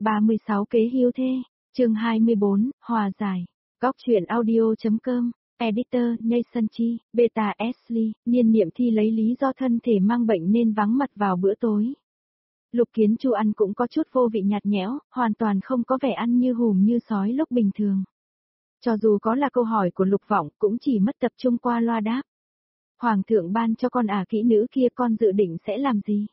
36 kế hiếu thê, chương 24, hòa giải. Góc truyện audio.com, editor, Nathan Chi, Beta Ashley, Niên Niệm Thi lấy lý do thân thể mang bệnh nên vắng mặt vào bữa tối. Lục Kiến Chu ăn cũng có chút vô vị nhạt nhẽo, hoàn toàn không có vẻ ăn như hùm như sói lúc bình thường. Cho dù có là câu hỏi của Lục Vọng cũng chỉ mất tập trung qua loa đáp. Hoàng thượng ban cho con kỹ nữ kia, con dự định sẽ làm gì?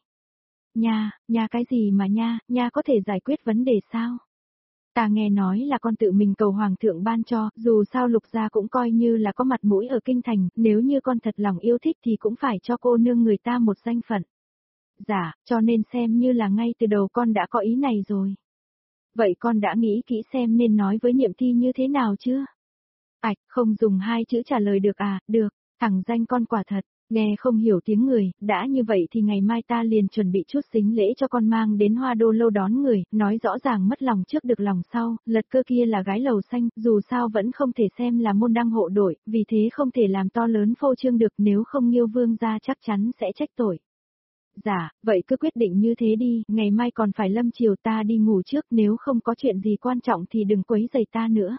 Nha cái gì mà nha có thể giải quyết vấn đề sao? Ta nghe nói là con tự mình cầu hoàng thượng ban cho, dù sao Lục gia cũng coi như là có mặt mũi ở kinh thành, nếu như con thật lòng yêu thích thì cũng phải cho cô nương người ta một danh phận. Dạ, cho nên xem như là ngay từ đầu con đã có ý này rồi. Vậy con đã nghĩ kỹ xem nên nói với Niệm Thi như thế nào chưa? Không dùng hai chữ trả lời được à, được, thẳng danh con quả thật. Nghe không hiểu tiếng người, đã như vậy thì ngày mai ta liền chuẩn bị chút sính lễ cho con mang đến Hoa Đô Lâu đón người, nói rõ ràng mất lòng trước được lòng sau, Lật Cơ kia là gái lầu xanh, dù sao vẫn không thể xem là môn đăng hộ đội, vì thế không thể làm to lớn phô trương được, nếu không Nghiêu Vương gia chắc chắn sẽ trách tội. Dạ, vậy cứ quyết định như thế đi, ngày mai còn phải lâm chiều, ta đi ngủ trước, nếu không có chuyện gì quan trọng thì đừng quấy rầy ta nữa.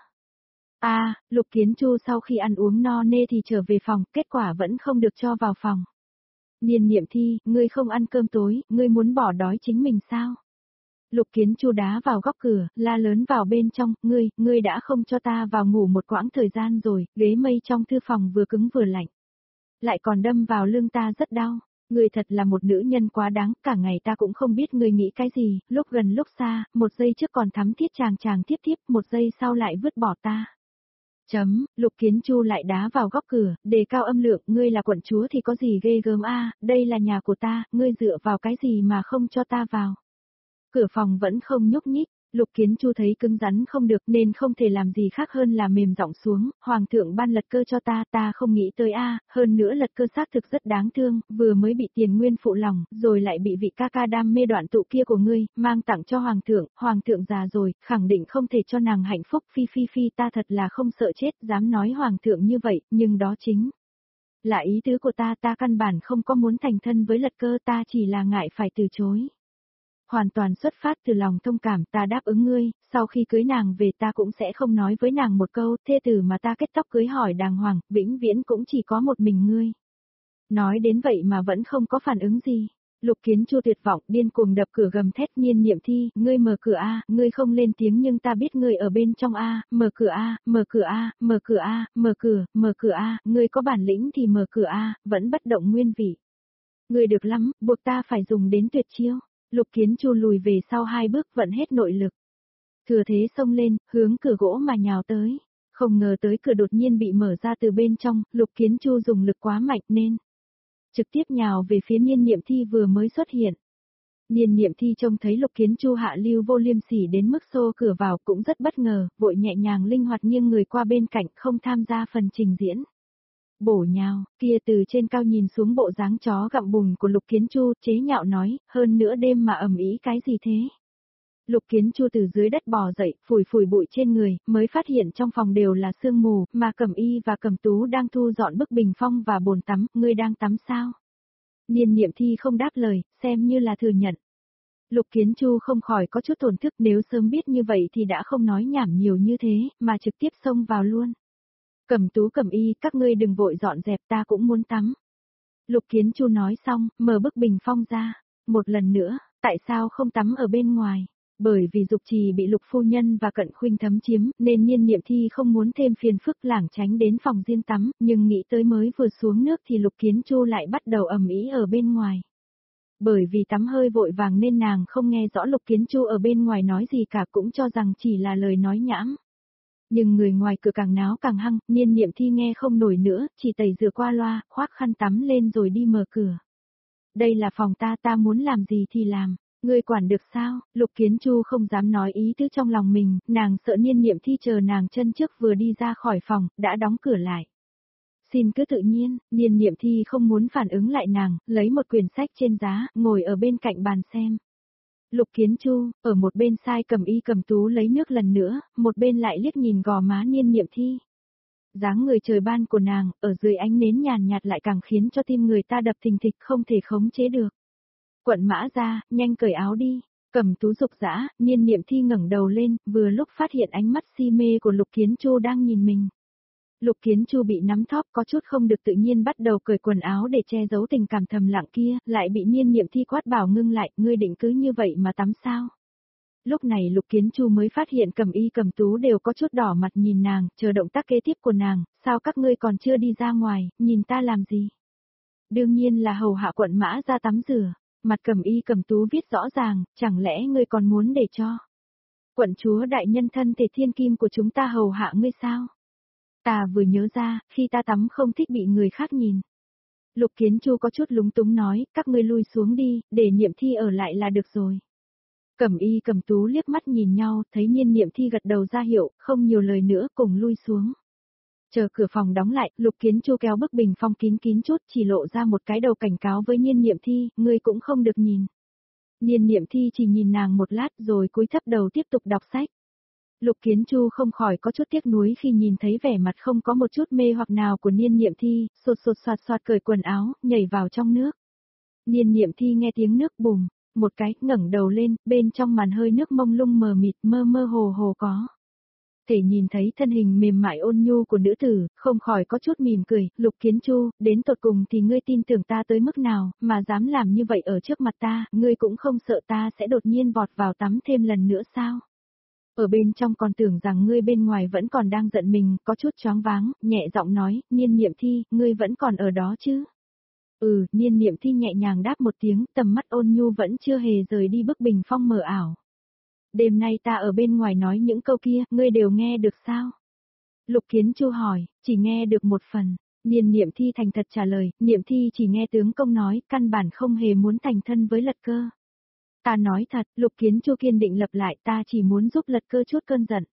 Lục Kiến Chu sau khi ăn uống no nê thì trở về phòng, kết quả vẫn không được cho vào phòng. Niên Niệm Thi, ngươi không ăn cơm tối, ngươi muốn bỏ đói chính mình sao? Lục Kiến Chu đá vào góc cửa, la lớn vào bên trong, ngươi đã không cho ta vào ngủ một quãng thời gian rồi, ghế mây trong thư phòng vừa cứng vừa lạnh. Lại còn đâm vào lưng ta rất đau. Ngươi thật là một nữ nhân quá đáng, cả ngày ta cũng không biết ngươi nghĩ cái gì, lúc gần lúc xa, một giây trước còn thắm thiết chàng tiếp, một giây sau lại vứt bỏ ta. Lục Kiến Chu lại đá vào góc cửa, đề cao âm lượng, ngươi là quận chúa thì có gì ghê gớm đây là nhà của ta, ngươi dựa vào cái gì mà không cho ta vào. Cửa phòng vẫn không nhúc nhích, Lục Kiến Chu thấy cứng rắn không được nên không thể làm gì khác hơn là mềm giọng xuống, hoàng thượng ban Lật Cơ cho ta không nghĩ tới hơn nữa Lật Cơ xác thực rất đáng thương, vừa mới bị Tiền Nguyên phụ lòng, rồi lại bị vị ca ca đam mê đoạn tụ kia của ngươi, mang tặng cho hoàng thượng già rồi, khẳng định không thể cho nàng hạnh phúc, phi ta thật là không sợ chết, dám nói hoàng thượng như vậy, nhưng đó chính là ý tứ của ta căn bản không có muốn thành thân với Lật Cơ, ta chỉ là ngại phải từ chối. Hoàn toàn xuất phát từ lòng thông cảm, ta đáp ứng ngươi, sau khi cưới nàng về ta cũng sẽ không nói với nàng một câu, thê tử mà ta kết tóc cưới hỏi đàng hoàng, vĩnh viễn cũng chỉ có một mình ngươi. Nói đến vậy mà vẫn không có phản ứng gì. Lục Kiến Chu tuyệt vọng, điên cuồng đập cửa gầm thét, Niên Niệm Thi, ngươi mở cửa ngươi không lên tiếng nhưng ta biết ngươi ở bên trong mở cửa ngươi có bản lĩnh thì mở cửa vẫn bất động nguyên vị. Ngươi được lắm, buộc ta phải dùng đến tuyệt chiêu. Lục Kiến Chu lùi về sau 2 bước, vận hết nội lực. Thừa thế xông lên, hướng cửa gỗ mà nhào tới. Không ngờ tới cửa đột nhiên bị mở ra từ bên trong, Lục Kiến Chu dùng lực quá mạnh nên trực tiếp nhào về phía Niên Niệm Thi vừa mới xuất hiện. Niên Niệm Thi trông thấy Lục Kiến Chu hạ lưu vô liêm sỉ đến mức xô cửa vào cũng rất bất ngờ, vội nhẹ nhàng linh hoạt nghiêng người qua bên cạnh, không tham gia phần trình diễn. Bổ nhào, kia từ trên cao nhìn xuống bộ dáng chó gặm bùn của Lục Kiến Chu, chế nhạo nói, hơn nữa đêm mà ầm ĩ cái gì thế? Lục Kiến Chu từ dưới đất bò dậy, phủi bụi trên người, mới phát hiện trong phòng đều là sương mù, mà Cẩm Y và Cẩm Tú đang thu dọn bức bình phong và bồn tắm, ngươi đang tắm sao? Niên Niệm Thi không đáp lời, xem như là thừa nhận. Lục Kiến Chu không khỏi có chút tổn thức, nếu sớm biết như vậy thì đã không nói nhảm nhiều như thế, mà trực tiếp xông vào luôn. Cẩm Tú Cẩm Y, các ngươi đừng vội dọn dẹp, ta cũng muốn tắm. Lục Kiến Chu nói xong, mở bức bình phong ra. Một lần nữa, tại sao không tắm ở bên ngoài? Bởi vì Dục Trì bị Lục phu nhân và Cận Khuynh thấm chiếm, nên Niên Niệm Thi không muốn thêm phiền phức, lảng tránh đến phòng riêng tắm, nhưng nghĩ tới mới vừa xuống nước thì Lục Kiến Chu lại bắt đầu ầm ĩ ở bên ngoài. Bởi vì tắm hơi vội vàng nên nàng không nghe rõ Lục Kiến Chu ở bên ngoài nói gì cả, cũng cho rằng chỉ là lời nói nhảm. Nhưng người ngoài cửa càng náo càng hăng, Niên Niệm Thi nghe không nổi nữa, chỉ tẩy rửa qua loa, khoác khăn tắm lên rồi đi mở cửa. Đây là phòng ta muốn làm gì thì làm, ngươi quản được sao? Lục Kiến Chu không dám nói ý tứ trong lòng mình, nàng sợ Niên Niệm Thi chờ nàng chân trước vừa đi ra khỏi phòng, đã đóng cửa lại. Xin cứ tự nhiên, Niên Niệm Thi không muốn phản ứng lại nàng, lấy một quyển sách trên giá, ngồi ở bên cạnh bàn xem. Lục Kiến Chu, ở một bên sai Cẩm Y Cẩm Tú lấy nước lần nữa, một bên lại liếc nhìn gò má Niên Niệm Thi. Dáng người trời ban của nàng, ở dưới ánh nến nhàn nhạt lại càng khiến cho tim người ta đập thình thịch không thể khống chế được. Quận Mã ra, nhanh cởi áo đi. Cẩm Tú dục dã, Niên Niệm Thi ngẩng đầu lên, vừa lúc phát hiện ánh mắt si mê của Lục Kiến Chu đang nhìn mình. Lục Kiến Chu bị nắm thóp có chút không được tự nhiên bắt đầu cởi quần áo để che giấu tình cảm thầm lặng kia, lại bị Niên Niệm Thi quát bảo ngưng lại, ngươi định cứ như vậy mà tắm sao? Lúc này Lục Kiến Chu mới phát hiện Cẩm Y Cẩm Tú đều có chút đỏ mặt nhìn nàng, chờ động tác kế tiếp của nàng, sao các ngươi còn chưa đi ra ngoài, nhìn ta làm gì? Đương nhiên là hầu hạ quận mã ra tắm rửa, mặt Cẩm Y Cẩm Tú viết rõ ràng, chẳng lẽ ngươi còn muốn để cho quận chúa đại nhân thân thể thiên kim của chúng ta hầu hạ ngươi sao? Ta vừa nhớ ra, khi ta tắm không thích bị người khác nhìn. Lục Kiến Chu có chút lúng túng nói, các ngươi lui xuống đi, để Niệm Thi ở lại là được rồi. Cẩm Y Cẩm Tú liếc mắt nhìn nhau, thấy Niên Niệm Thi gật đầu ra hiệu, không nhiều lời nữa cùng lui xuống. Chờ cửa phòng đóng lại, Lục Kiến Chu kéo bức bình phong kín kín chút chỉ lộ ra một cái đầu cảnh cáo với Niên Niệm Thi, ngươi cũng không được nhìn. Niên Niệm Thi chỉ nhìn nàng một lát rồi cúi thấp đầu tiếp tục đọc sách. Lục Kiến Chu không khỏi có chút tiếc nuối khi nhìn thấy vẻ mặt không có một chút mê hoặc nào của Niên Niệm Thi, sột sột soạt soạt cởi quần áo, nhảy vào trong nước. Niên Niệm Thi nghe tiếng nước bùm, một cái, ngẩng đầu lên, bên trong màn hơi nước mông lung mờ mịt mơ mơ hồ hồ có. Thể nhìn thấy thân hình mềm mại ôn nhu của nữ tử, không khỏi có chút mỉm cười, Lục Kiến Chu, đến tột cùng thì ngươi tin tưởng ta tới mức nào, mà dám làm như vậy ở trước mặt ta, ngươi cũng không sợ ta sẽ đột nhiên vọt vào tắm thêm lần nữa sao? Ở bên trong còn tưởng rằng ngươi bên ngoài vẫn còn đang giận mình, có chút choáng váng, nhẹ giọng nói, Niên Niệm Thi, ngươi vẫn còn ở đó chứ? Niên Niệm Thi nhẹ nhàng đáp một tiếng, tầm mắt ôn nhu vẫn chưa hề rời đi bức bình phong mờ ảo. Đêm nay ta ở bên ngoài nói những câu kia, ngươi đều nghe được sao? Lục Kiến Chu hỏi, chỉ nghe được một phần. Niên Niệm Thi thành thật trả lời, Niệm Thi chỉ nghe tướng công nói, căn bản không hề muốn thành thân với Lật Cơ. Ta nói thật, Lục Kiến Chu kiên định lập lại, ta chỉ muốn giúp Lật Cơ chút cơn giận.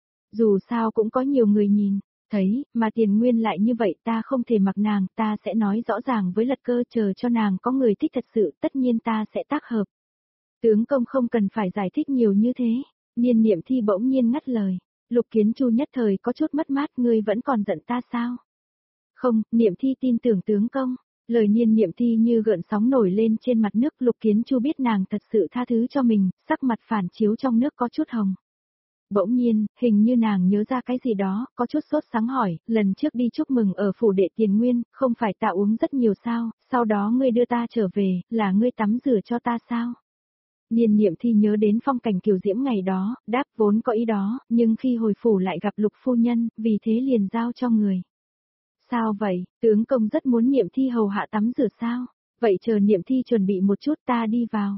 Dù sao cũng có nhiều người nhìn, thấy, mà Tiền Nguyên lại như vậy ta không thể mặc nàng, ta sẽ nói rõ ràng với Lật Cơ chờ cho nàng có người thích thật sự, tất nhiên ta sẽ tác hợp. Tướng công không cần phải giải thích nhiều như thế, Niên Niệm Thi bỗng nhiên ngắt lời. Lục Kiến Chu nhất thời có chút mất mát, ngươi vẫn còn giận ta sao? Không, Niệm Thi tin tưởng tướng công. Lời Niên Niệm Thi như gợn sóng nổi lên trên mặt nước, Lục Kiến Chu biết nàng thật sự tha thứ cho mình, sắc mặt phản chiếu trong nước có chút hồng. Bỗng nhiên, hình như nàng nhớ ra cái gì đó, có chút sốt sáng hỏi, lần trước đi chúc mừng ở phủ đệ Tiền Nguyên, không phải ta uống rất nhiều sao, sau đó ngươi đưa ta trở về, là ngươi tắm rửa cho ta sao? Niên Niệm Thi nhớ đến phong cảnh kiều diễm ngày đó, đáp vốn có ý đó, nhưng khi hồi phủ lại gặp Lục phu nhân, vì thế liền giao cho người. Sao vậy, tướng công rất muốn Niệm Thi hầu hạ tắm rửa sao? Vậy chờ Niệm Thi chuẩn bị một chút ta đi vào.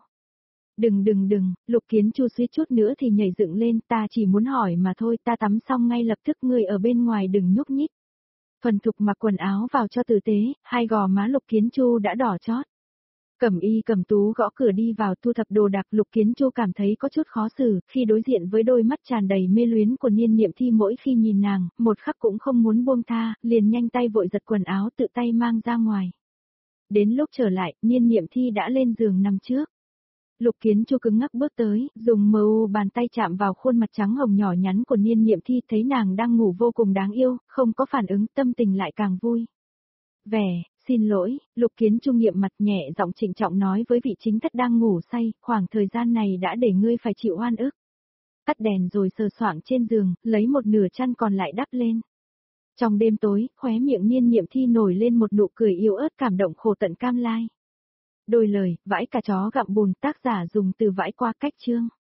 Đừng, Lục Kiến Chu suýt chút nữa thì nhảy dựng lên, ta chỉ muốn hỏi mà thôi, ta tắm xong ngay lập tức, ngươi ở bên ngoài đừng nhúc nhích. Thuần thục mặc quần áo vào cho tử tế, hai gò má Lục Kiến Chu đã đỏ chót. Cẩm Y Cẩm Tú gõ cửa đi vào thu thập đồ đạc, Lục Kiến Chu cảm thấy có chút khó xử, khi đối diện với đôi mắt tràn đầy mê luyến của Niên Niệm Thi mỗi khi nhìn nàng, một khắc cũng không muốn buông tha, liền nhanh tay vội giật quần áo tự tay mang ra ngoài. Đến lúc trở lại, Niên Niệm Thi đã lên giường nằm trước. Lục Kiến Chu cứng ngắc bước tới, dùng mờ u bàn tay chạm vào khuôn mặt trắng hồng nhỏ nhắn của Niên Niệm Thi, thấy nàng đang ngủ vô cùng đáng yêu, không có phản ứng, tâm tình lại càng vui. Xin lỗi, Lục Kiến Chu nghiệm mặt nhẹ giọng trịnh trọng nói với vị chính thất đang ngủ say, khoảng thời gian này đã để ngươi phải chịu oan ức. Tắt đèn rồi sờ soạng trên giường, lấy một nửa chăn còn lại đắp lên. Trong đêm tối, khóe miệng Niên Niệm Thi nổi lên một nụ cười yếu ớt cảm động khổ tận cam lai. Đôi lời, vãi cả chó gặm bùn, tác giả dùng từ vãi qua cách chương.